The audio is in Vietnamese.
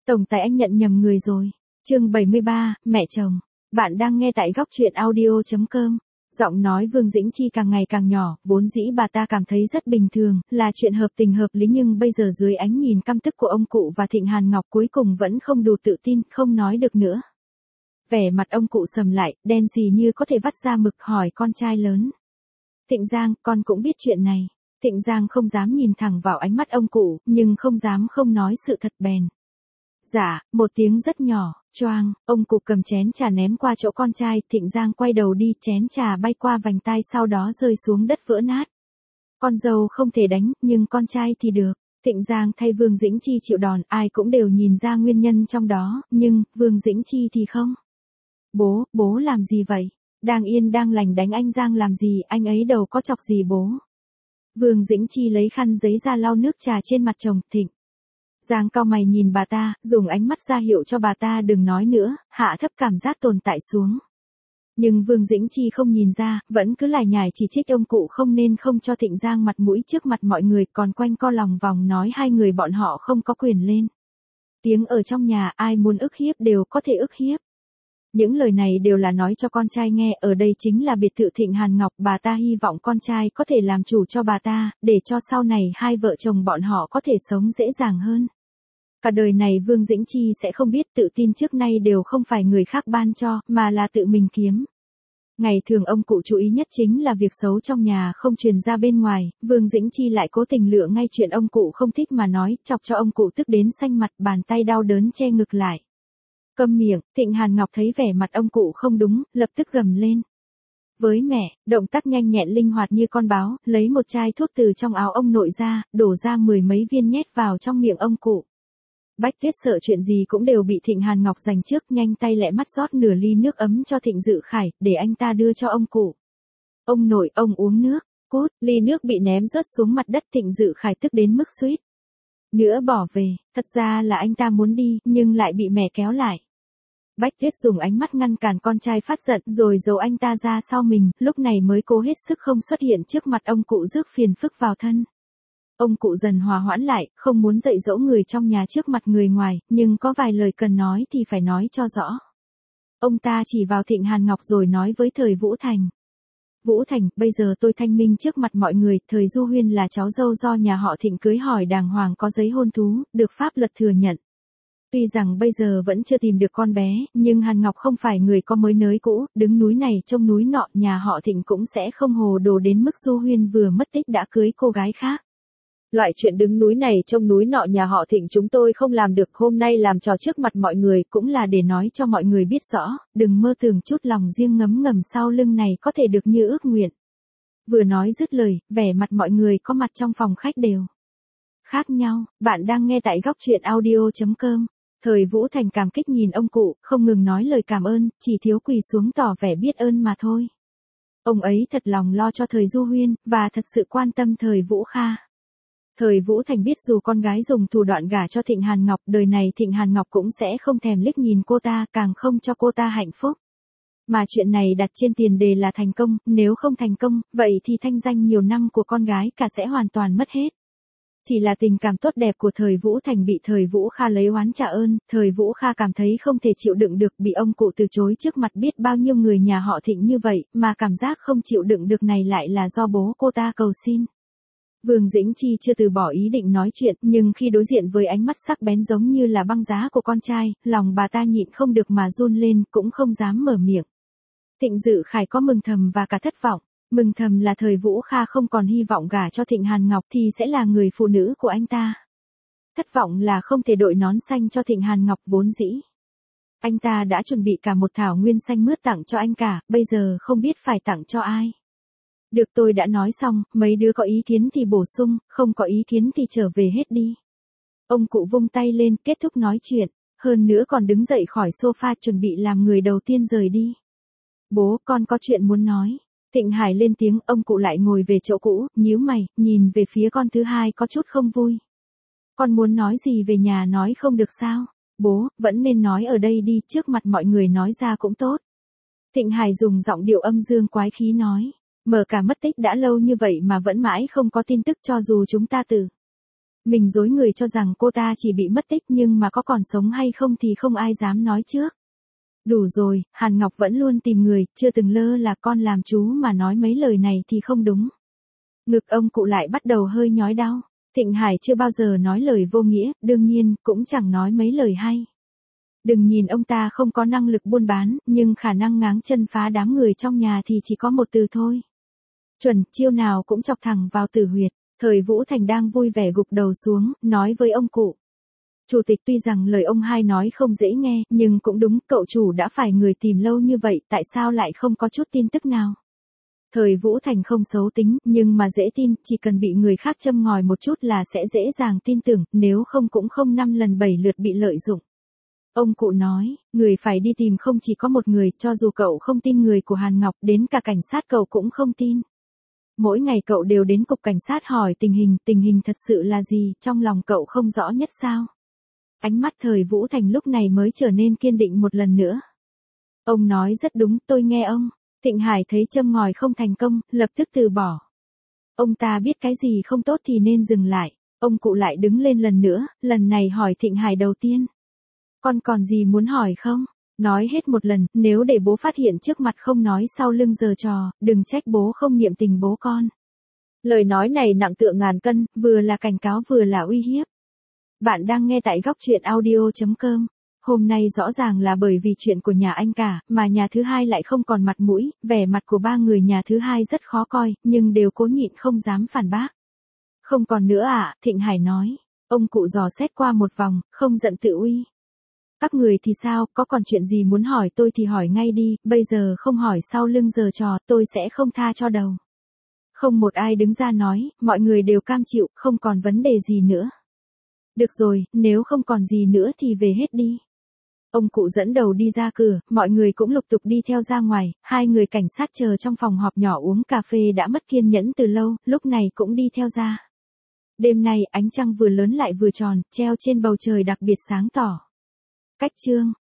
Tổng tài anh nhận nhầm người rồi. Chương 73, mẹ chồng. Bạn đang nghe tại góc truyện audio.com. Giọng nói Vương Dĩnh Chi càng ngày càng nhỏ, vốn dĩ bà ta cảm thấy rất bình thường, là chuyện hợp tình hợp lý, nhưng bây giờ dưới ánh nhìn căm tức của ông cụ và Thịnh Hàn Ngọc cuối cùng vẫn không đủ tự tin, không nói được nữa. Vẻ mặt ông cụ sầm lại, đen sì như có thể vắt ra mực, hỏi con trai lớn. Thịnh Giang, con cũng biết chuyện này. Thịnh Giang không dám nhìn thẳng vào ánh mắt ông cụ, nhưng không dám không nói sự thật bèn. Dạ, một tiếng rất nhỏ, choang, ông cụ cầm chén trà ném qua chỗ con trai, Thịnh Giang quay đầu đi, chén trà bay qua vành tai sau đó rơi xuống đất vỡ nát. Con dâu không thể đánh, nhưng con trai thì được. Thịnh Giang thay Vương Dĩnh Chi chịu đòn, ai cũng đều nhìn ra nguyên nhân trong đó, nhưng Vương Dĩnh Chi thì không. Bố làm gì vậy? Đang yên đang lành đánh anh Giang làm gì, anh ấy đâu có chọc gì bố. Vương Dĩnh Chi lấy khăn giấy ra lau nước trà trên mặt chồng. Thịnh Giang cau mày nhìn bà ta, dùng ánh mắt ra hiệu cho bà ta đừng nói nữa, hạ thấp cảm giác tồn tại xuống. Nhưng Vương Dĩnh Chi không nhìn ra, vẫn cứ lải nhải chỉ trích ông cụ không nên không cho Thịnh Giang mặt mũi trước mặt mọi người, còn quanh co lòng vòng nói hai người bọn họ không có quyền lên tiếng ở trong nhà, ai muốn ức hiếp đều có thể ức hiếp. Những lời này đều là nói cho con trai nghe, ở đây chính là biệt thự Thịnh Hàn Ngọc, bà ta hy vọng con trai có thể làm chủ cho bà ta, để cho sau này hai vợ chồng bọn họ có thể sống dễ dàng hơn. Cả đời này Vương Dĩnh Chi sẽ không biết tự tin trước nay đều không phải người khác ban cho, mà là tự mình kiếm. Ngày thường ông cụ chú ý nhất chính là việc xấu trong nhà không truyền ra bên ngoài, Vương Dĩnh Chi lại cố tình lựa ngay chuyện ông cụ không thích mà nói, chọc cho ông cụ tức đến xanh mặt, bàn tay đau đớn che ngực lại. Câm miệng, Thịnh Hàn Ngọc thấy vẻ mặt ông cụ không đúng, lập tức gầm lên. Với mẹ, động tác nhanh nhẹn linh hoạt như con báo, lấy một chai thuốc từ trong áo ông nội ra, đổ ra 10 mấy viên nhét vào trong miệng ông cụ. Bách Tuyết sợ chuyện gì cũng đều bị Thịnh Hàn Ngọc giành trước, nhanh tay lẹ mắt rót nửa ly nước ấm cho Thịnh Dự Khải, để anh ta đưa cho ông cụ. Ông nội, ông uống nước. Cút, ly nước bị ném rớt xuống mặt đất, Thịnh Dự Khải tức đến mức suýt nữa bỏ về, thật ra là anh ta muốn đi, nhưng lại bị mẹ kéo lại. Bách Tuyết dùng ánh mắt ngăn cản con trai phát giận, rồi giấu anh ta ra sau mình, lúc này mới cố hết sức không xuất hiện trước mặt ông cụ rước phiền phức vào thân. Ông cụ dần hòa hoãn lại, không muốn dạy dỗ người trong nhà trước mặt người ngoài, nhưng có vài lời cần nói thì phải nói cho rõ. Ông ta chỉ vào Thịnh Hàn Ngọc rồi nói với Thời Vũ Thành. Vũ Thành, bây giờ tôi thanh minh trước mặt mọi người, Thời Du Huyên là cháu dâu do nhà họ Thịnh cưới hỏi đàng hoàng, có giấy hôn thú, được pháp luật thừa nhận. Tuy rằng bây giờ vẫn chưa tìm được con bé, nhưng Hàn Ngọc không phải người có mới nới cũ, đứng núi này trông núi nọ, nhà họ Thịnh cũng sẽ không hồ đồ đến mức Du Huyên vừa mất tích đã cưới cô gái khác. Loại chuyện đứng núi này trông núi nọ nhà họ Thịnh chúng tôi không làm được, hôm nay làm trò trước mặt mọi người cũng là để nói cho mọi người biết rõ, đừng mơ tưởng chút lòng riêng ngấm ngầm sau lưng này có thể được như ước nguyện. Vừa nói dứt lời, vẻ mặt mọi người có mặt trong phòng khách đều khác nhau. Bạn đang nghe tại góc truyện audio.com. Thời Vũ Thành cảm kích nhìn ông cụ, không ngừng nói lời cảm ơn, chỉ thiếu quỳ xuống tỏ vẻ biết ơn mà thôi. Ông ấy thật lòng lo cho Thời Du Huyên, và thật sự quan tâm Thời Vũ Kha. Thời Vũ Thành biết dù con gái dùng thủ đoạn gả cho Thịnh Hàn Ngọc, đời này Thịnh Hàn Ngọc cũng sẽ không thèm liếc nhìn cô ta, càng không cho cô ta hạnh phúc. Mà chuyện này đặt trên tiền đề là thành công, nếu không thành công, vậy thì thanh danh nhiều năm của con gái cả sẽ hoàn toàn mất hết. Chỉ là tình cảm tốt đẹp của Thời Vũ Thành bị Thời Vũ Kha lấy oán trả ơn, Thời Vũ Kha cảm thấy không thể chịu đựng được, bị ông cụ từ chối trước mặt biết bao nhiêu người nhà họ Thịnh như vậy, mà cảm giác không chịu đựng được này lại là do bố cô ta cầu xin. Vương Dĩnh Chi chưa từ bỏ ý định nói chuyện, nhưng khi đối diện với ánh mắt sắc bén giống như là băng giá của con trai, lòng bà ta nhịn không được mà run lên, cũng không dám mở miệng. Thịnh Dự Khải có mừng thầm và cả thất vọng. Mừng thầm là Thời Vũ Kha không còn hy vọng gả cho Thịnh Hàn Ngọc thì sẽ là người phụ nữ của anh ta. Thất vọng là không thể đội nón xanh cho Thịnh Hàn Ngọc, vốn dĩ anh ta đã chuẩn bị cả một thảo nguyên xanh mướt tặng cho anh cả, bây giờ không biết phải tặng cho ai. Được, tôi đã nói xong, mấy đứa có ý kiến thì bổ sung, không có ý kiến thì trở về hết đi. Ông cụ vung tay lên, kết thúc nói chuyện, hơn nữa còn đứng dậy khỏi sofa chuẩn bị làm người đầu tiên rời đi. Bố, con có chuyện muốn nói. Thịnh Hải lên tiếng, ông cụ lại ngồi về chỗ cũ, nhíu mày, nhìn về phía con thứ hai có chút không vui. Con muốn nói gì về nhà nói không được sao? Bố, vẫn nên nói ở đây đi, trước mặt mọi người nói ra cũng tốt. Thịnh Hải dùng giọng điệu âm dương quái khí nói. Mở cả mất tích đã lâu như vậy mà vẫn mãi không có tin tức, cho dù chúng ta từ Mình dối người cho rằng cô ta chỉ bị mất tích nhưng mà có còn sống hay không thì không ai dám nói trước. Đủ rồi, Hàn Ngọc vẫn luôn tìm người, chưa từng lơ là con làm chú mà nói mấy lời này thì không đúng. Ngực ông cụ lại bắt đầu hơi nhói đau. Thịnh Hải chưa bao giờ nói lời vô nghĩa, đương nhiên, cũng chẳng nói mấy lời hay. Đừng nhìn ông ta không có năng lực buôn bán, nhưng khả năng ngáng chân phá đám người trong nhà thì chỉ có một từ thôi. Chuẩn, chiêu nào cũng chọc thẳng vào tử huyệt. Thời Vũ Thành đang vui vẻ gục đầu xuống, nói với ông cụ. Chủ tịch tuy rằng lời ông hai nói không dễ nghe, nhưng cũng đúng, cậu chủ đã phải người tìm lâu như vậy, tại sao lại không có chút tin tức nào? Thời Vũ Thành không xấu tính, nhưng mà dễ tin, chỉ cần bị người khác châm ngòi một chút là sẽ dễ dàng tin tưởng, nếu không cũng không 5 lần 7 lượt bị lợi dụng. Ông cụ nói, người phải đi tìm không chỉ có một người, cho dù cậu không tin người của Hàn Ngọc, đến cả cảnh sát cậu cũng không tin. Mỗi ngày cậu đều đến cục cảnh sát hỏi tình hình thật sự là gì, trong lòng cậu không rõ nhất sao? Ánh mắt Thời Vũ Thành lúc này mới trở nên kiên định một lần nữa. Ông nói rất đúng, tôi nghe ông. Thịnh Hải thấy châm ngòi không thành công, lập tức từ bỏ. Ông ta biết cái gì không tốt thì nên dừng lại. Ông cụ lại đứng lên lần nữa, lần này hỏi Thịnh Hải đầu tiên. Con còn gì muốn hỏi không? Nói hết một lần, nếu để bố phát hiện trước mặt không nói sau lưng giở trò, đừng trách bố không niệm tình bố con. Lời nói này nặng tựa ngàn cân, vừa là cảnh cáo vừa là uy hiếp. Bạn đang nghe tại góc truyện audio.com. Hôm nay rõ ràng là bởi vì chuyện của nhà anh cả, mà nhà thứ hai lại không còn mặt mũi, vẻ mặt của ba người nhà thứ hai rất khó coi, nhưng đều cố nhịn không dám phản bác. Không còn nữa à, Thịnh Hải nói. Ông cụ dò xét qua một vòng, không giận tự uy. Các người thì sao, có còn chuyện gì muốn hỏi tôi thì hỏi ngay đi, bây giờ không hỏi sau lưng giở trò, tôi sẽ không tha cho đầu. Không một ai đứng ra nói, mọi người đều cam chịu, không còn vấn đề gì nữa. Được rồi, nếu không còn gì nữa thì về hết đi. Ông cụ dẫn đầu đi ra cửa, mọi người cũng lục tục đi theo ra ngoài, hai người cảnh sát chờ trong phòng họp nhỏ uống cà phê đã mất kiên nhẫn từ lâu, lúc này cũng đi theo ra. Đêm nay ánh trăng vừa lớn lại vừa tròn, treo trên bầu trời đặc biệt sáng tỏ. Cách chương